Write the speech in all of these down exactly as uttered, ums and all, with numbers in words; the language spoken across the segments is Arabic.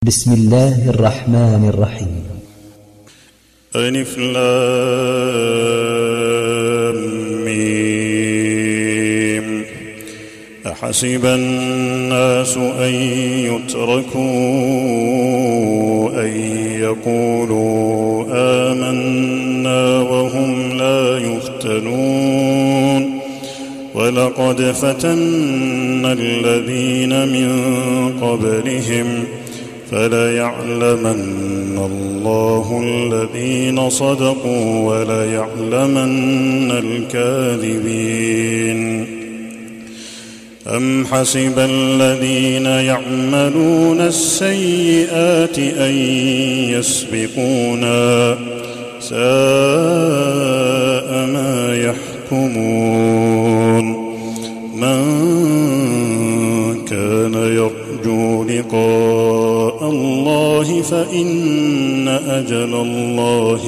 بسم الله الرحمن الرحيم. ألف لام ميم. أحسب الناس أن يتركوا أن يقولوا آمنا وهم لا يفتنون ولقد فتنا الذين من قبلهم فليعلمن الله الذين صدقوا وليعلمن الكاذبين. أم حسب الذين يعملون السيئات أن يسبقونا ساء ما يحكمون. من كان يرجو لقاء الله فإن أجل الله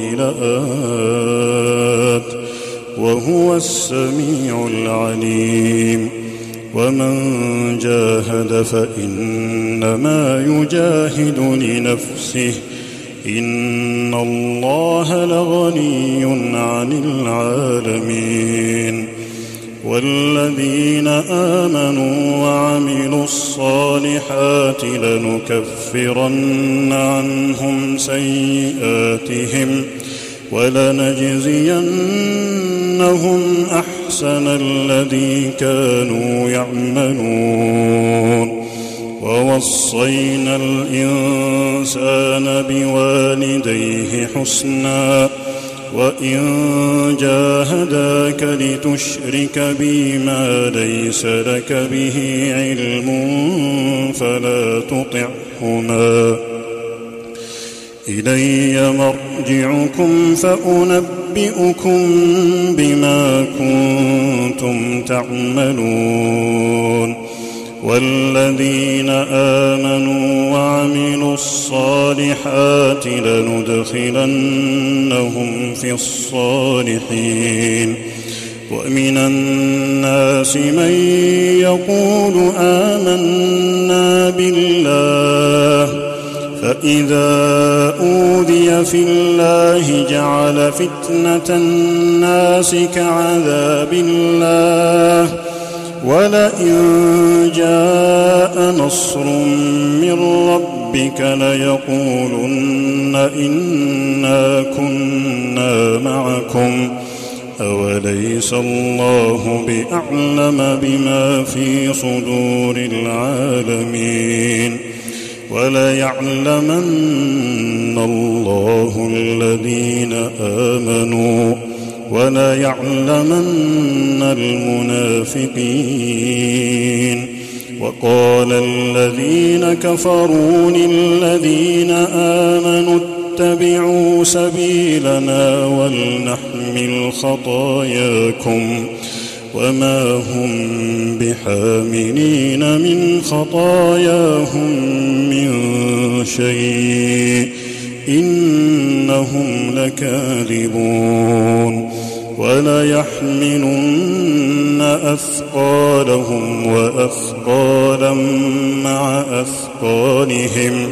لآت وهو السميع العليم. ومن جاهد فإنما يجاهد لنفسه إن الله لغني عن العالمين. والذين آمنوا وعملوا الصالحات لنكفرن عنهم سيئاتهم ولنجزينهم أحسن الذي كانوا يعملون. ووصينا الإنسان بوالديه حسنا وإن جاهداك لتشرك بي ما ليس لك به علم فلا تطعهما إلي مرجعكم فأنبئكم بما كنتم تعملون. والذين آمنوا وعملوا الصالحات لندخلنهم في الصالحين. ومن الناس من يقول آمنا بالله فإذا أوذي في الله جعل فتنة الناس كعذاب الله ولئن جاء نصر من ربك ليقولن إنا كنا معكم أوليس الله بأعلم بما في صدور العالمين. وليعلمن الله الذين آمنوا وليعلمن المنافقين. وقال الذين كفروا للذين آمنوا اتبعوا سبيلنا ولنحمل خطاياكم وما هم بحاملين من خطاياهم من شيء إنهم لكاذبون. وليحملن أثقالهم وأثقالا مع أثقالهم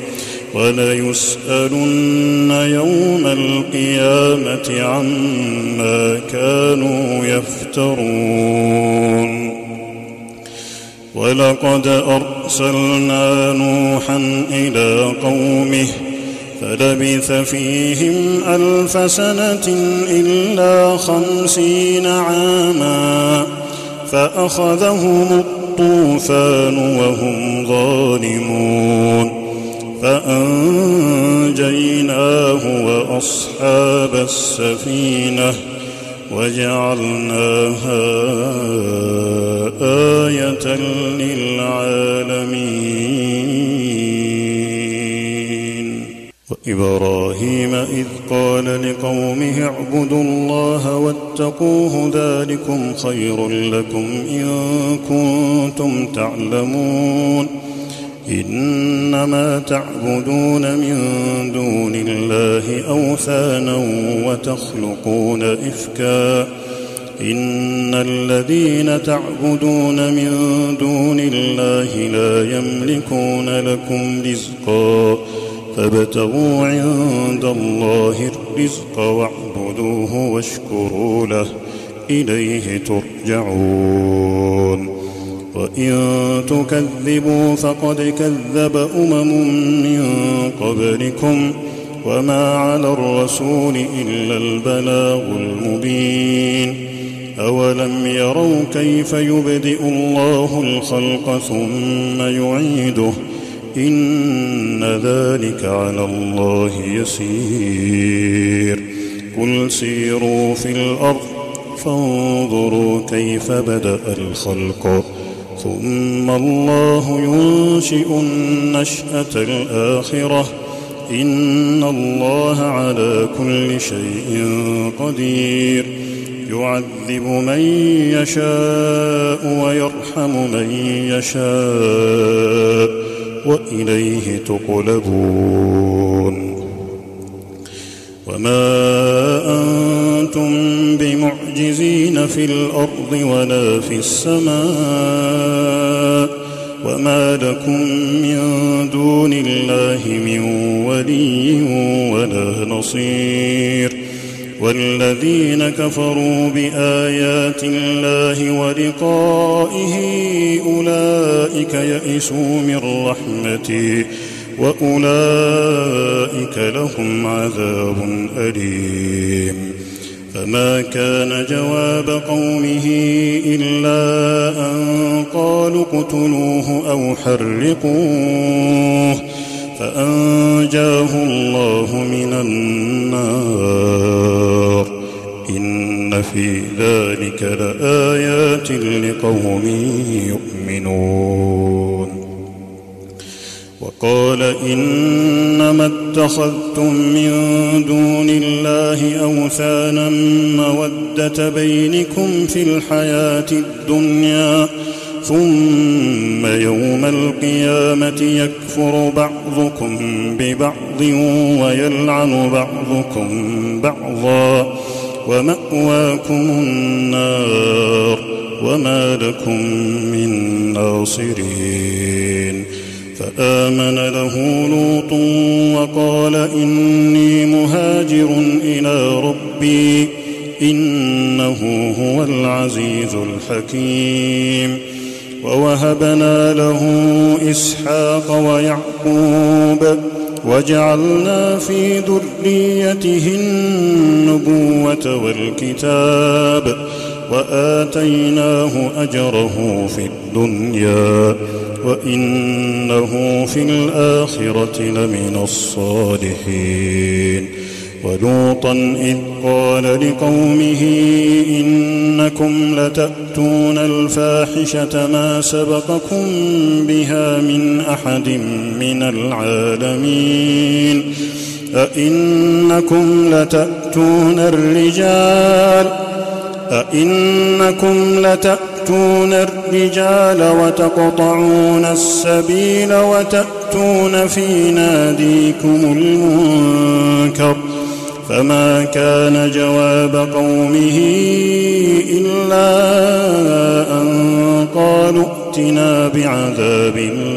وليسألن يوم القيامة عما كانوا يفترون. ولقد أرسلنا نوحا إلى قومه فلبث فيهم ألف سنة إلا خمسين عاما فأخذهم الطوفان وهم ظالمون فأنجيناه وأصحاب السفينة وجعلناها آية للعالمين. وإبراهيم إذ قال لقومه اعبدوا الله واتقوه ذلكم خير لكم إن كنتم تعلمون. إنما تعبدون من دون الله أوثانا وتخلقون إفكا إن الذين تعبدون من دون الله لا يملكون لكم رزقا فابتغوا عند الله الرزق واعبدوه واشكروا له إليه ترجعون وإن تكذبوا فقد كذب أمم من قبلكم وما على الرسول إلا البلاغ المبين أولم يروا كيف يبدئ الله الخلق ثم يعيده إن ذلك على الله يسير قل سيروا في الأرض فانظروا كيف بدأ الخلق ثم الله ينشئ النشأة الآخرة إن الله على كل شيء قدير يعذب من يشاء ويرحم من يشاء وإليه تقلبون وما أنتم بمعجزين في الأرض ولا في السماء وما لكم من دون الله من ولي ولا نصير والذين كفروا بآيات الله ولقائه أولئك يئسوا من رحمتي وأولئك لهم عذاب أليم فما كان جواب قومه إلا أن قالوا اقتلوه أو حرقوه فأنجاه الله من النار إن في ذلك لآيات لقوم يؤمنون وقال إنما اتخذتم من دون الله أوثانا مودة بينكم في الحياة الدنيا ثم يوم القيامة يكفر بعضكم ببعض ويلعن بعضكم بعضا ومأواكم النار وما لكم من ناصرين فآمن له لوط وقال إني مهاجر إلى ربي إنه هو العزيز الحكيم ووهبنا له إسحاق ويعقوب وجعلنا في ذريته النبوة والكتاب وآتيناه أجره في الدنيا وإنه في الآخرة لمن الصالحين ولوطا إذ قال لقومه إنكم لتأتون الفاحشة ما سبقكم بها من أحد من العالمين أئنكم لتأتون الرجال أئنكم لتأتون الرجال وتقطعون السبيل وتأتون في ناديكم المنكر فما كان جواب قومه إلا أن قالوا ائتنا بعذاب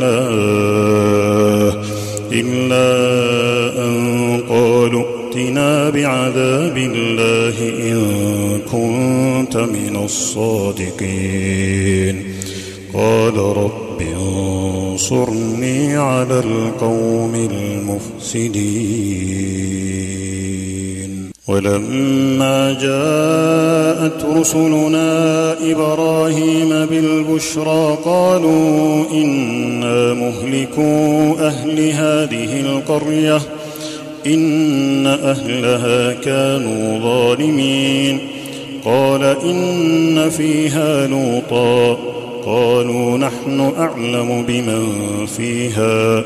الله إلا أن قالوا ائتنا بعذاب الله إن كنت من الصادقين قال رب انصرني على القوم المفسدين ولما جاءت رسلنا إبراهيم بالبشرى قالوا إنا مهلكو أهل هذه القرية إن أهلها كانوا ظالمين قال إن فيها لوطا قالوا نحن أعلم بمن فيها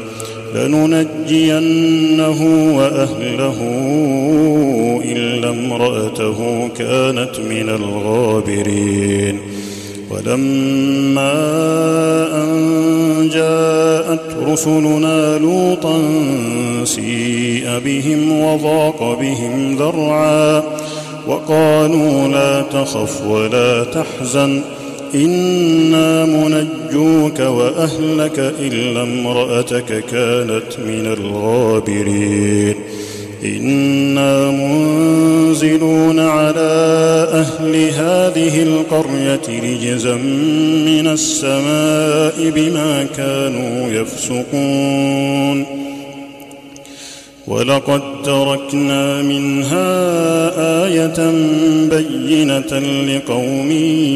لننجينه وأهله إلا امرأته كانت من الغابرين ولما أن جاءت رسلنا لوطا سيء بهم وضاق بهم ذرعا وقالوا لا تخف ولا تحزن إنا منجوك وأهلك إلا امرأتك كانت من الغابرين إنا منزلون على أهل هذه القرية رجزا من السماء بما كانوا يفسقون ولقد تركنا منها آية بينة لقوم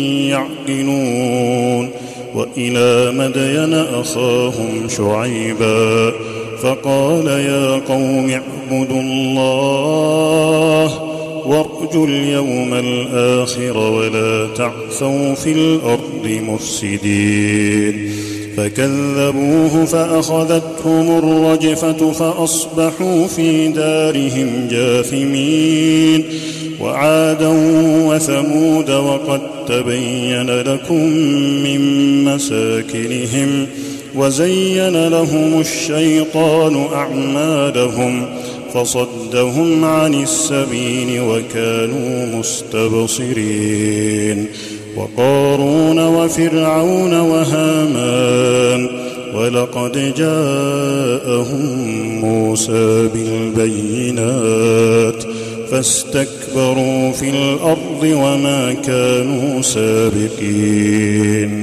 يعقلون وإلى مدين أخاهم شعيبا فقال يا قوم اعبدوا الله وارجوا اليوم الآخر ولا تعثوا في الأرض مفسدين فكذبوه فأخذتهم الرجفة فأصبحوا في دارهم جاثمين وعادا وثمود وقد تبين لكم من مساكنهم وزين لهم الشيطان أعمالهم فصدهم عن السبيل وكانوا مستبصرين وقارون وفرعون وهامان ولقد جاءهم موسى بالبينات فاستكبروا في الأرض وما كانوا سابقين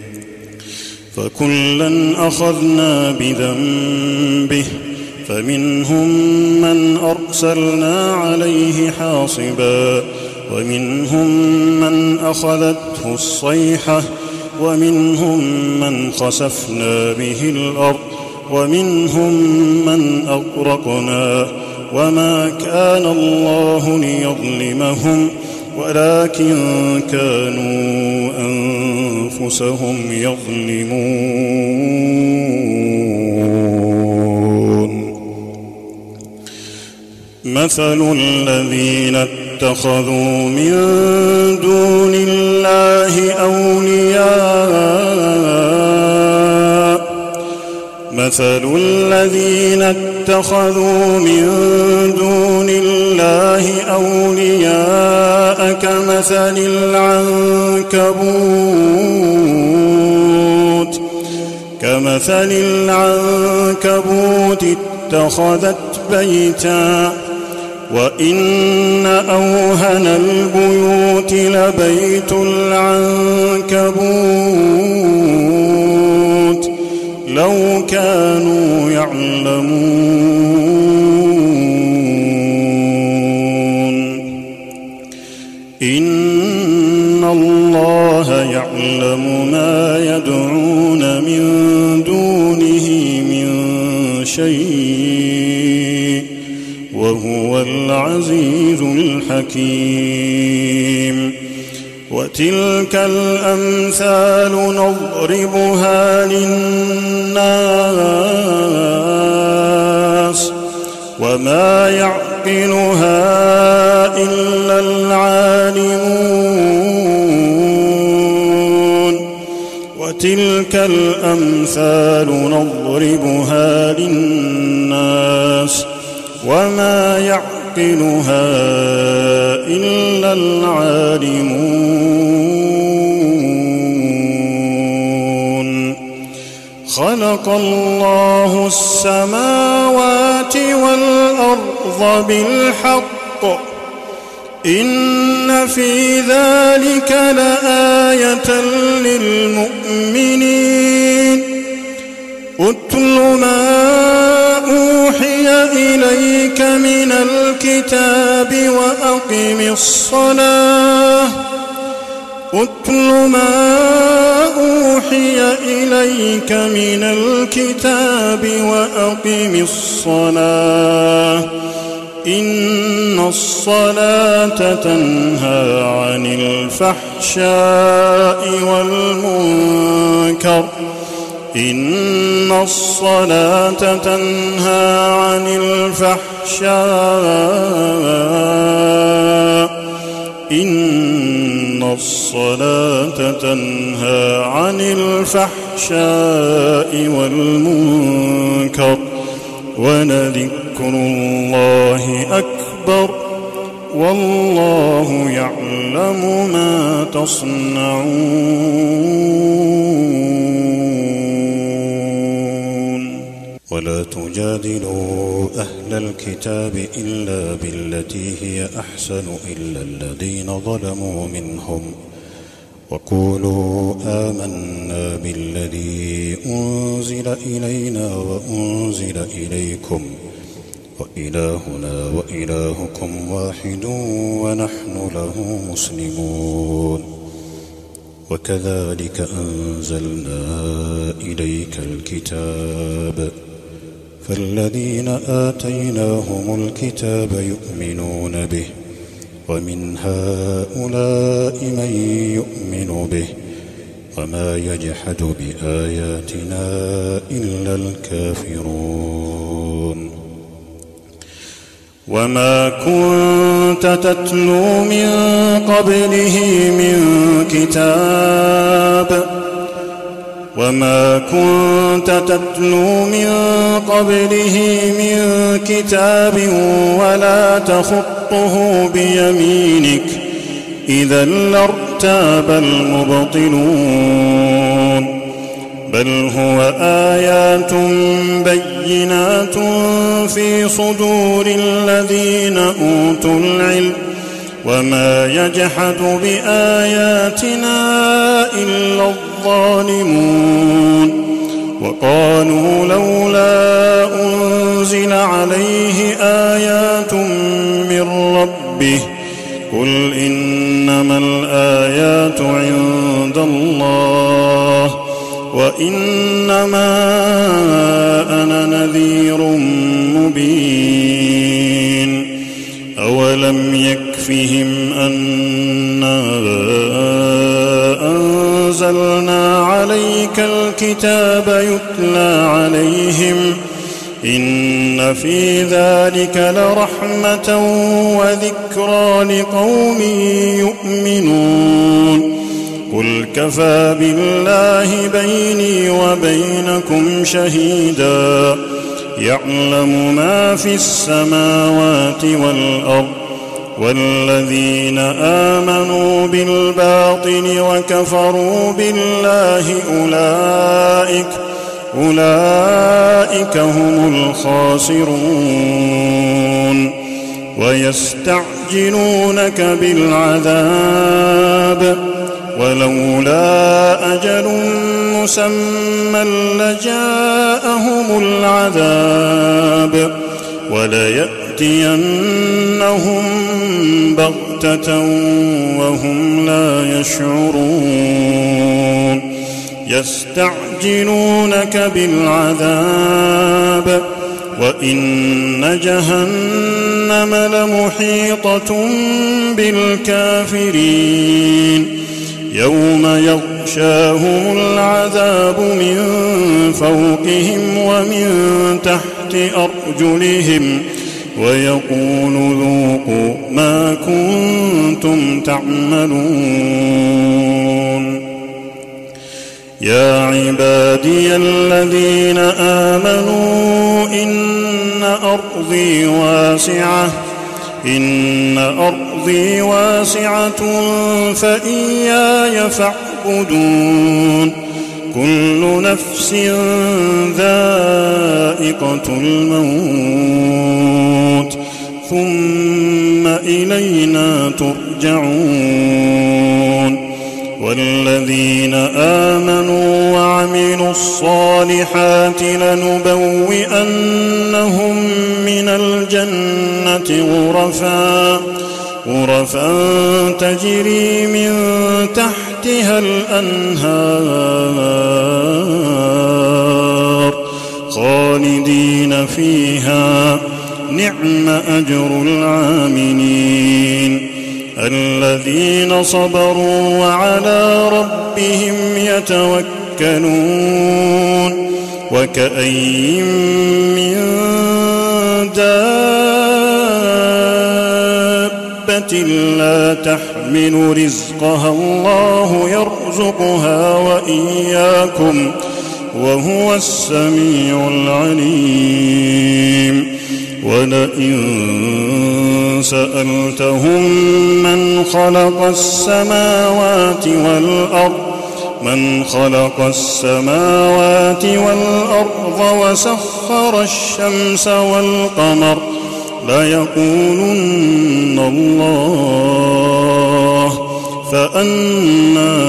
فكلا أخذنا بذنبه فمنهم من أرسلنا عليه حاصبا ومنهم من أخذته الصيحة ومنهم من خسفنا به الأرض ومنهم من أغرقنا وما كان الله ليظلمهم ولكن كانوا أنفسهم يظلمون مثل الذين اتخذوا من دون الله أولياء مثل الذين اتخذوا من دون الله أولياء كمثل العنكبوت كمثل العنكبوت اتخذت بيتا وإن أوهن البيوت لبيت العنكبوت لو كانوا يعلمون إن الله يعلم ما يدعون من دونه من شيء وهو العزيز الحكيم وتلك الأمثال نضربها للناس وما يعقلها إلا العالمون وتلك الأمثال نضربها للناس وما يعقلها إلا العالمون خلق الله السماوات والأرض بالحق إن في ذلك لآية للمؤمنين اتل ما أوحي إليك من الكتاب وأقم الصلاة اتل ما أوحي إليك من الكتاب وأقم الصلاة إن الصلاة تنهى عن الفحشاء والمنكر إن الصلاة تنهى عن الفحشاء إن الصلاة تنهى عن الفحشاء والمنكر ولذكر الله أكبر والله يعلم ما تصنعون ولا تجادلوا أهل الكتاب إلا بالتي هي أحسن إلا الذين ظلموا منهم وقولوا آمنا بالذي أنزل إلينا وأنزل إليكم وإلهنا وإلهكم واحد ونحن له مسلمون وكذلك أنزلنا إليك الكتاب فالذين آتيناهم الكتاب يؤمنون به ومن هؤلاء من يؤمن به وما يجحد بآياتنا إلا الكافرون وما كنت تتلو من قبله من كتاب وما كنت تتلو من قبله من كتاب ولا تخطه بيمينك إذا لارتاب المبطلون بل هو آيات بينات في صدور الذين أوتوا العلم وما يجحد بآياتنا إلا الظالمون وقالوا لولا أنزل عليه آيات من ربه قل إنما الآيات عند الله وإنما أنا نذير مبين أولم يكفهم أنا أنزلنا عليك الكتاب يتلى عليهم إن في ذلك لرحمة وذكرى لقوم يؤمنون قل كفى بالله بيني وبينكم شهيدا يعلم ما في السماوات والأرض والذين آمنوا بالباطل وكفروا بالله أولئك أولئك هم الخاسرون ويستعجلونك بالعذاب ولولا أجل مسمى لجاءهم العذاب وليأتينهم بغتة وهم لا يشعرون يستعجلونك بالعذاب وإن جهنم لمحيطة بالكافرين يوم يغشاهم العذاب من فوقهم ومن تحت أرجلهم ويقول ذوقوا ما كنتم تعملون يا عبادي الذين آمنوا إن أرضي واسعة إن أرضي واسعة فإياي فاعبدون كل نفس ذائقة الموت ثم إلينا ترجعون والذين آمنوا وعملوا الصالحات لنبوئنهم من الجنة غرفا غرفا تجري من تحتها الأنهار خالدين فيها نعم أجر العاملين الذين صبروا وعلى ربهم يتوكلون وكأين من دابة لا تحمل رزقها الله يرزقها وإياكم وهو السميع العليم ولئن سألتهم من خلق السماوات والأرض من خلق السماوات والأرض وسخر الشمس والقمر ليقولن الله فأنى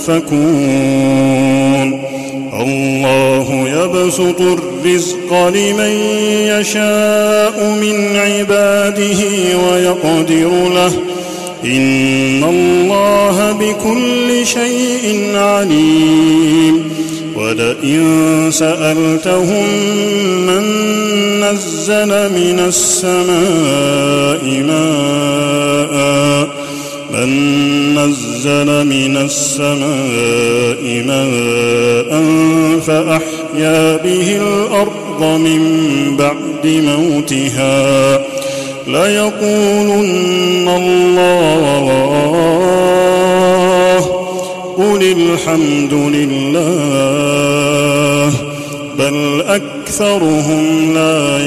يؤفكون الله يبسط الرزق لمن يشاء من عباده ويقدر له إن الله بكل شيء عليم ولئن سألتهم من نزل من السماء ماء من نزل من السماء ماء فأحيا به الأرض من بعد موتها ليقولن الله قل الحمد لله بل أكثرهم لا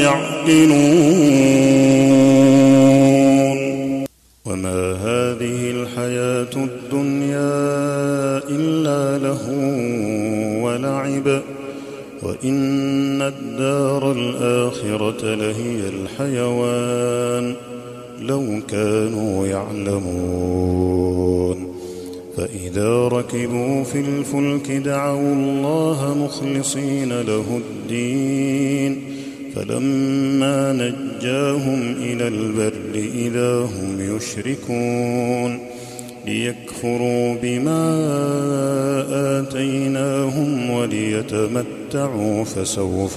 يعقلون وما هذه الحياة الدنيا إلا لهو ولعب وإن الدار الآخرة لهي الحيوان لو كانوا يعلمون فإذا ركبوا في الفلك دعوا الله مخلصين له الدين فلما نجاهم إلى البر إذا هم يشركون ليكفروا بما آتيناهم وليتمتعوا فسوف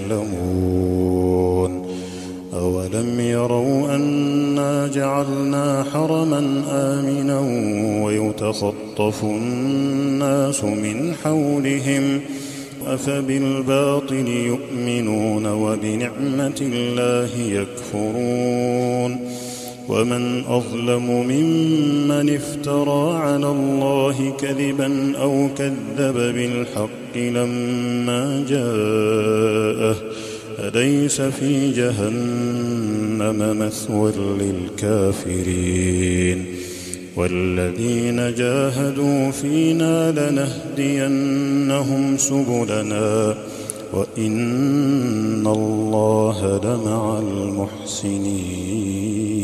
يعلمون أولم يروا أنا جعلنا حرما آمنا ويتخطف الناس من حولهم أفبالباطل يؤمنون وبنعمة الله يكفرون ومن أظلم ممن افترى على الله كذبا أو كذب بالحق لما جاءه أليس في جهنم مثوى للكافرين والذين جاهدوا فينا لنهدينهم سبلنا وإن الله لمع المحسنين